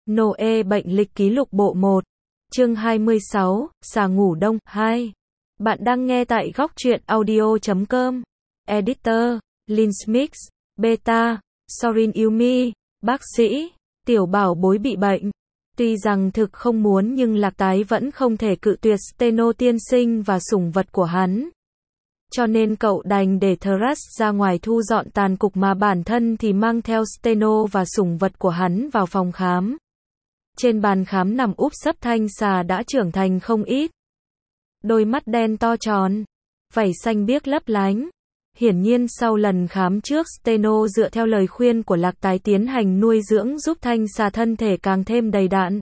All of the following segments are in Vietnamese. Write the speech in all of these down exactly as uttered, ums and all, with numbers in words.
Noe bệnh lịch ký lục bộ một. Chương hai mươi sáu, xà ngủ đông, hai. Bạn đang nghe tại góc truyện audio chấm com. Editor, Linsmix, Beta, Sorin Yumi, bác sĩ, tiểu bảo bối bị bệnh. Tuy rằng thực không muốn nhưng Lạc Tái vẫn không thể cự tuyệt Steno tiên sinh và sủng vật của hắn. Cho nên cậu đành để Thras ra ngoài thu dọn tàn cục mà bản thân thì mang theo Steno và sủng vật của hắn vào phòng khám. Trên bàn khám nằm úp sấp thanh xà đã trưởng thành không ít. Đôi mắt đen to tròn, vảy xanh biếc lấp lánh. Hiển nhiên sau lần khám trước Steno dựa theo lời khuyên của Lạc Tái tiến hành nuôi dưỡng giúp thanh xà thân thể càng thêm đầy đặn,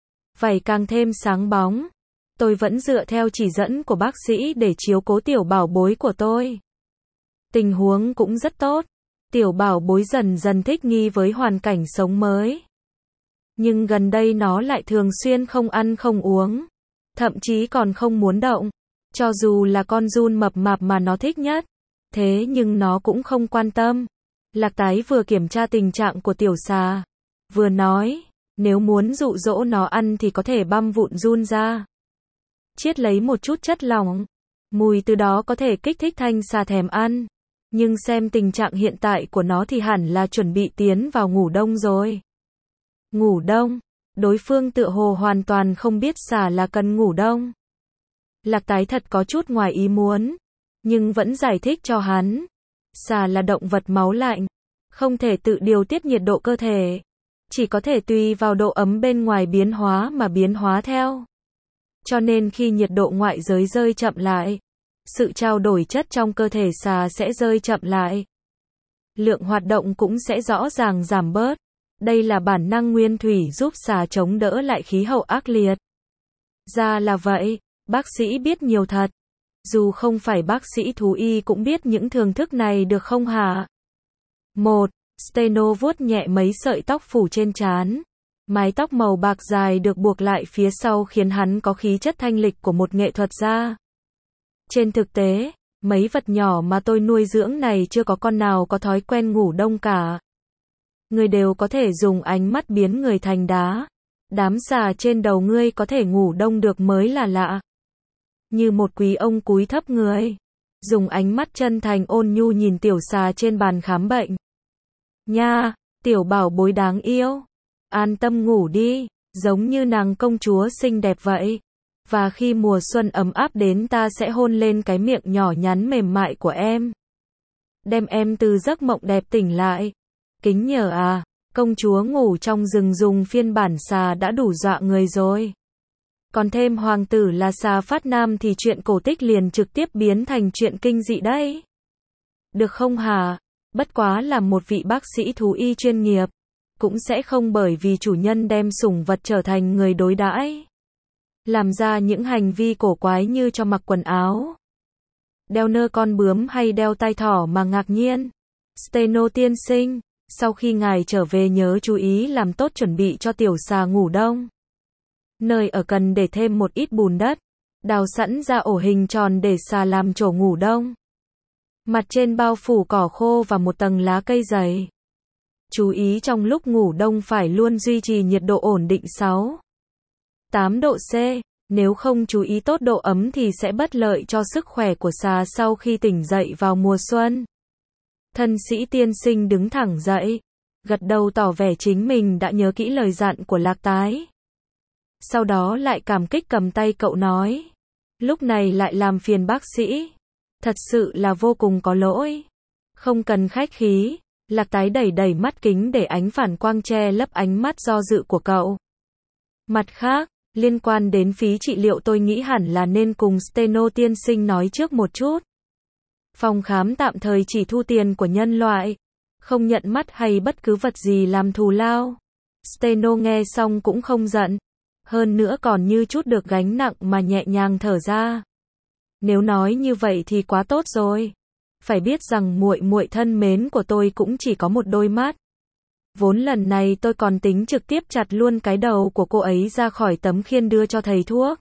vảy càng thêm sáng bóng. Tôi vẫn dựa theo chỉ dẫn của bác sĩ để chiếu cố tiểu bảo bối của tôi. Tình huống cũng rất tốt. Tiểu bảo bối dần dần thích nghi với hoàn cảnh sống mới. Nhưng gần đây nó lại thường xuyên không ăn không uống. Thậm chí còn không muốn động. Cho dù là con giun mập mạp mà nó thích nhất. Thế nhưng nó cũng không quan tâm. Lạc Tái vừa kiểm tra tình trạng của tiểu xà, vừa nói, nếu muốn dụ dỗ nó ăn thì có thể băm vụn giun ra, chiết lấy một chút chất lỏng. Mùi từ đó có thể kích thích thanh xà thèm ăn. Nhưng xem tình trạng hiện tại của nó thì hẳn là chuẩn bị tiến vào ngủ đông rồi. Ngủ đông? Đối phương tựa hồ hoàn toàn không biết xà là cần ngủ đông. Lạc Tái thật có chút ngoài ý muốn, nhưng vẫn giải thích cho hắn. Xà là động vật máu lạnh, không thể tự điều tiết nhiệt độ cơ thể, chỉ có thể tùy vào độ ấm bên ngoài biến hóa mà biến hóa theo. Cho nên khi nhiệt độ ngoại giới rơi chậm lại, sự trao đổi chất trong cơ thể xà sẽ rơi chậm lại. Lượng hoạt động cũng sẽ rõ ràng giảm bớt. Đây là bản năng nguyên thủy giúp xà chống đỡ lại khí hậu ác liệt. Ra là vậy, bác sĩ biết nhiều thật. Dù không phải bác sĩ thú y cũng biết những thường thức này được không hả? một. Steno vuốt nhẹ mấy sợi tóc phủ trên trán. Mái tóc màu bạc dài được buộc lại phía sau khiến hắn có khí chất thanh lịch của một nghệ thuật gia. Trên thực tế, mấy vật nhỏ mà tôi nuôi dưỡng này chưa có con nào có thói quen ngủ đông cả. Người đều có thể dùng ánh mắt biến người thành đá. Đám xà trên đầu ngươi có thể ngủ đông được mới là lạ. Như một quý ông cúi thấp người, dùng ánh mắt chân thành ôn nhu nhìn tiểu xà trên bàn khám bệnh. Nha, tiểu bảo bối đáng yêu. An tâm ngủ đi, giống như nàng công chúa xinh đẹp vậy. Và khi mùa xuân ấm áp đến ta sẽ hôn lên cái miệng nhỏ nhắn mềm mại của em. Đem em từ giấc mộng đẹp tỉnh lại. Kính nhờ à, công chúa ngủ trong rừng dùng phiên bản xà đã đủ dọa người rồi. Còn thêm hoàng tử là xà phát nam thì chuyện cổ tích liền trực tiếp biến thành chuyện kinh dị đấy. Được không hả? Bất quá là một vị bác sĩ thú y chuyên nghiệp, cũng sẽ không bởi vì chủ nhân đem sủng vật trở thành người đối đãi, làm ra những hành vi cổ quái như cho mặc quần áo, đeo nơ con bướm hay đeo tai thỏ mà ngạc nhiên. Steno tiên sinh, sau khi ngài trở về nhớ chú ý làm tốt chuẩn bị cho tiểu xà ngủ đông. Nơi ở cần để thêm một ít bùn đất, đào sẵn ra ổ hình tròn để xà làm chỗ ngủ đông. Mặt trên bao phủ cỏ khô và một tầng lá cây dày. Chú ý trong lúc ngủ đông phải luôn duy trì nhiệt độ ổn định sáu, tám độ C, nếu không chú ý tốt độ ấm thì sẽ bất lợi cho sức khỏe của xà sau khi tỉnh dậy vào mùa xuân. Thân sĩ tiên sinh đứng thẳng dậy, gật đầu tỏ vẻ chính mình đã nhớ kỹ lời dặn của Lạc Tái. Sau đó lại cảm kích cầm tay cậu nói, lúc này lại làm phiền bác sĩ, thật sự là vô cùng có lỗi. Không cần khách khí. Lạc Tái đẩy đẩy mắt kính để ánh phản quang che lấp ánh mắt do dự của cậu. Mặt khác, liên quan đến phí trị liệu tôi nghĩ hẳn là nên cùng Steno tiên sinh nói trước một chút. Phòng khám tạm thời chỉ thu tiền của nhân loại, không nhận mắt hay bất cứ vật gì làm thù lao. Steno nghe xong cũng không giận, hơn nữa còn như chút được gánh nặng mà nhẹ nhàng thở ra. Nếu nói như vậy thì quá tốt rồi. Phải biết rằng muội muội thân mến của tôi cũng chỉ có một đôi mắt. Vốn lần này tôi còn tính trực tiếp chặt luôn cái đầu của cô ấy ra khỏi tấm khiên đưa cho thầy thuốc.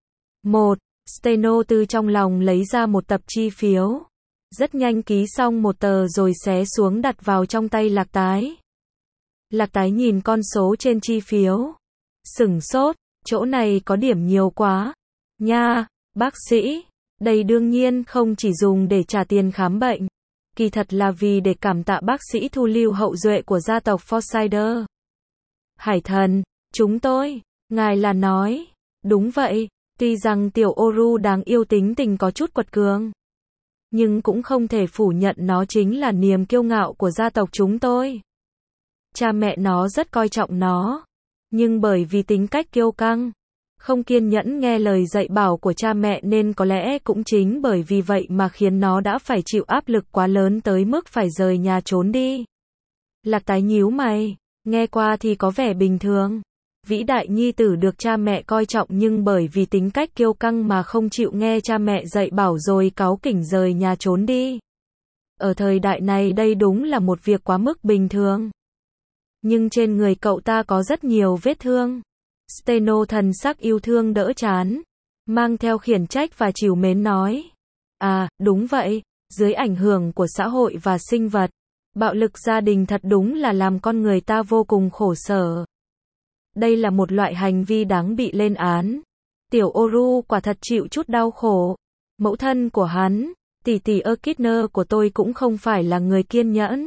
một. Steno từ trong lòng lấy ra một tập chi phiếu. Rất nhanh ký xong một tờ rồi xé xuống đặt vào trong tay Lạc Tái. Lạc Tái nhìn con số trên chi phiếu. Sửng sốt, chỗ này có điểm nhiều quá. Nha, bác sĩ, đây đương nhiên không chỉ dùng để trả tiền khám bệnh. Kỳ thật là vì để cảm tạ bác sĩ thu lưu hậu duệ của gia tộc Forsyther. Hải thần, chúng tôi, ngài là nói. Đúng vậy, tuy rằng tiểu Oru đáng yêu tính tình có chút quật cường. Nhưng cũng không thể phủ nhận nó chính là niềm kiêu ngạo của gia tộc chúng tôi. Cha mẹ nó rất coi trọng nó. Nhưng bởi vì tính cách kiêu căng, không kiên nhẫn nghe lời dạy bảo của cha mẹ nên có lẽ cũng chính bởi vì vậy mà khiến nó đã phải chịu áp lực quá lớn tới mức phải rời nhà trốn đi. Lạc Tái nhíu mày, nghe qua thì có vẻ bình thường. Vĩ đại nhi tử được cha mẹ coi trọng nhưng bởi vì tính cách kiêu căng mà không chịu nghe cha mẹ dạy bảo rồi cáu kỉnh rời nhà trốn đi. Ở thời đại này đây đúng là một việc quá mức bình thường. Nhưng trên người cậu ta có rất nhiều vết thương. Steno thần sắc yêu thương đỡ chán, mang theo khiển trách và trìu mến nói. À, đúng vậy, dưới ảnh hưởng của xã hội và sinh vật, bạo lực gia đình thật đúng là làm con người ta vô cùng khổ sở. Đây là một loại hành vi đáng bị lên án. Tiểu Oru quả thật chịu chút đau khổ. Mẫu thân của hắn, tỷ tỷ Echidna của tôi cũng không phải là người kiên nhẫn.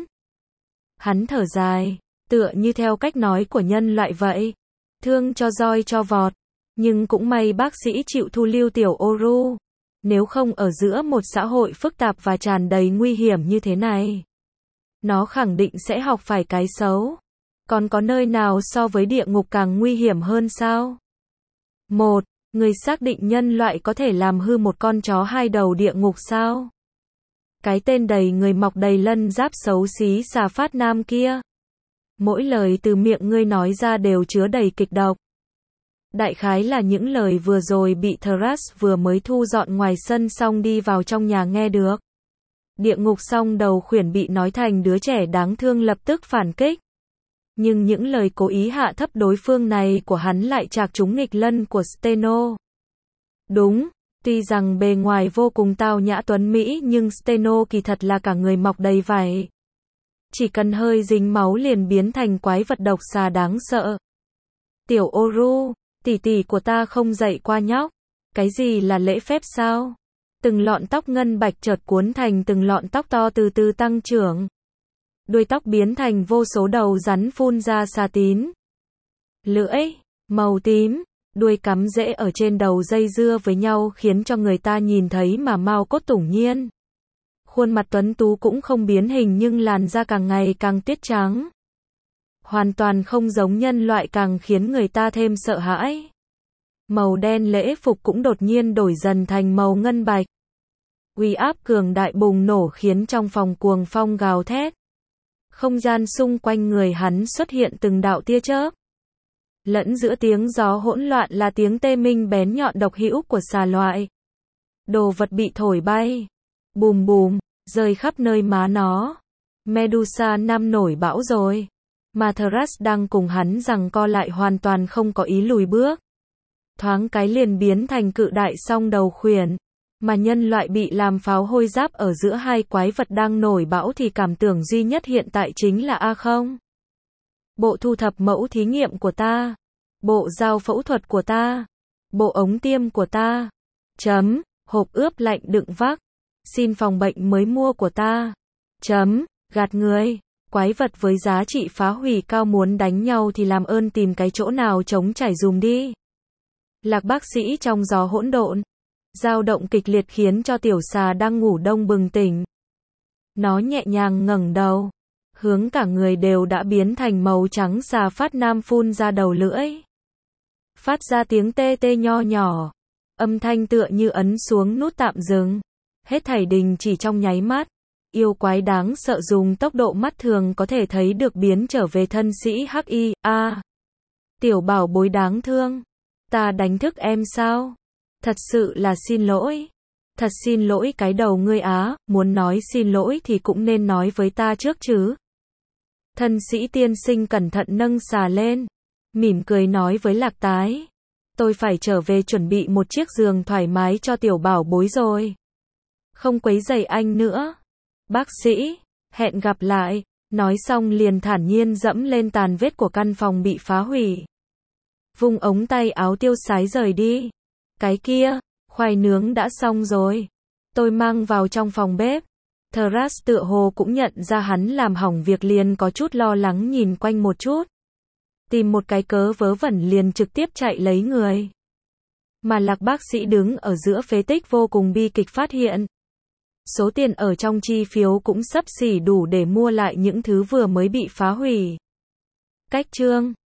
Hắn thở dài, tựa như theo cách nói của nhân loại vậy. Thương cho roi cho vọt. Nhưng cũng may bác sĩ chịu thu lưu tiểu Oru. Nếu không ở giữa một xã hội phức tạp và tràn đầy nguy hiểm như thế này, nó khẳng định sẽ học phải cái xấu. Còn có nơi nào so với địa ngục càng nguy hiểm hơn sao? Một, người xác định nhân loại có thể làm hư một con chó hai đầu địa ngục sao? Cái tên đầy người mọc đầy lân giáp xấu xí xà phát nam kia. Mỗi lời từ miệng ngươi nói ra đều chứa đầy kịch độc. Đại khái là những lời vừa rồi bị Thras vừa mới thu dọn ngoài sân xong đi vào trong nhà nghe được. Địa ngục xong đầu khuyển bị nói thành đứa trẻ đáng thương lập tức phản kích. Nhưng những lời cố ý hạ thấp đối phương này của hắn lại chạc trúng nghịch lân của Steno. Đúng, tuy rằng bề ngoài vô cùng tao nhã tuấn mỹ nhưng Steno kỳ thật là cả người mọc đầy vảy. Chỉ cần hơi dính máu liền biến thành quái vật độc xà đáng sợ. Tiểu Oru, tỷ tỷ của ta không dạy qua nhóc. Cái gì là lễ phép sao? Từng lọn tóc ngân bạch chợt cuốn thành từng lọn tóc to từ từ tăng trưởng. Đuôi tóc biến thành vô số đầu rắn phun ra xà tín. Lưỡi, màu tím, đuôi cắm rễ ở trên đầu dây dưa với nhau khiến cho người ta nhìn thấy mà mau cốt tủng nhiên. Khuôn mặt tuấn tú cũng không biến hình nhưng làn da càng ngày càng tuyết trắng. Hoàn toàn không giống nhân loại càng khiến người ta thêm sợ hãi. Màu đen lễ phục cũng đột nhiên đổi dần thành màu ngân bạch. Uy áp cường đại bùng nổ khiến trong phòng cuồng phong gào thét. Không gian xung quanh người hắn xuất hiện từng đạo tia chớp. Lẫn giữa tiếng gió hỗn loạn là tiếng tê minh bén nhọn độc hữu của xà loại. Đồ vật bị thổi bay. Bùm bùm, rơi khắp nơi má nó. Medusa năm nổi bão rồi. Mà Thras đang cùng hắn giằng co lại hoàn toàn không có ý lùi bước. Thoáng cái liền biến thành cự đại song đầu khuyển. Mà nhân loại bị làm pháo hôi giáp ở giữa hai quái vật đang nổi bão thì cảm tưởng duy nhất hiện tại chính là A không. Bộ thu thập mẫu thí nghiệm của ta. Bộ dao phẫu thuật của ta. Bộ ống tiêm của ta. Chấm, hộp ướp lạnh đựng vắc. Xin phòng bệnh mới mua của ta. Chấm, gạt người. Quái vật với giá trị phá hủy cao muốn đánh nhau thì làm ơn tìm cái chỗ nào trống trải dùm đi. Lạc bác sĩ trong gió hỗn độn. Dao động kịch liệt khiến cho tiểu xà đang ngủ đông bừng tỉnh. Nó nhẹ nhàng ngẩng đầu. Hướng cả người đều đã biến thành màu trắng xà phát nam phun ra đầu lưỡi. Phát ra tiếng tê tê nho nhỏ. Âm thanh tựa như ấn xuống nút tạm dừng. Hết thảy đình chỉ trong nháy mắt. Yêu quái đáng sợ dùng tốc độ mắt thường có thể thấy được biến trở về thân sĩ hắc y. A. Tiểu bảo bối đáng thương. Ta đánh thức em sao? Thật sự là xin lỗi. Thật xin lỗi cái đầu ngươi á, muốn nói xin lỗi thì cũng nên nói với ta trước chứ. Thân sĩ tiên sinh cẩn thận nâng xà lên. Mỉm cười nói với Lạc Tái. Tôi phải trở về chuẩn bị một chiếc giường thoải mái cho tiểu bảo bối rồi. Không quấy rầy anh nữa. Bác sĩ, hẹn gặp lại. Nói xong liền thản nhiên dẫm lên tàn vết của căn phòng bị phá hủy. Vung ống tay áo tiêu sái rời đi. Cái kia, khoai nướng đã xong rồi. Tôi mang vào trong phòng bếp. Thras tựa hồ cũng nhận ra hắn làm hỏng việc liền có chút lo lắng nhìn quanh một chút. Tìm một cái cớ vớ vẩn liền trực tiếp chạy lấy người. Mà Lạc bác sĩ đứng ở giữa phế tích vô cùng bi kịch phát hiện. Số tiền ở trong chi phiếu cũng xấp xỉ đủ để mua lại những thứ vừa mới bị phá hủy. Cách chương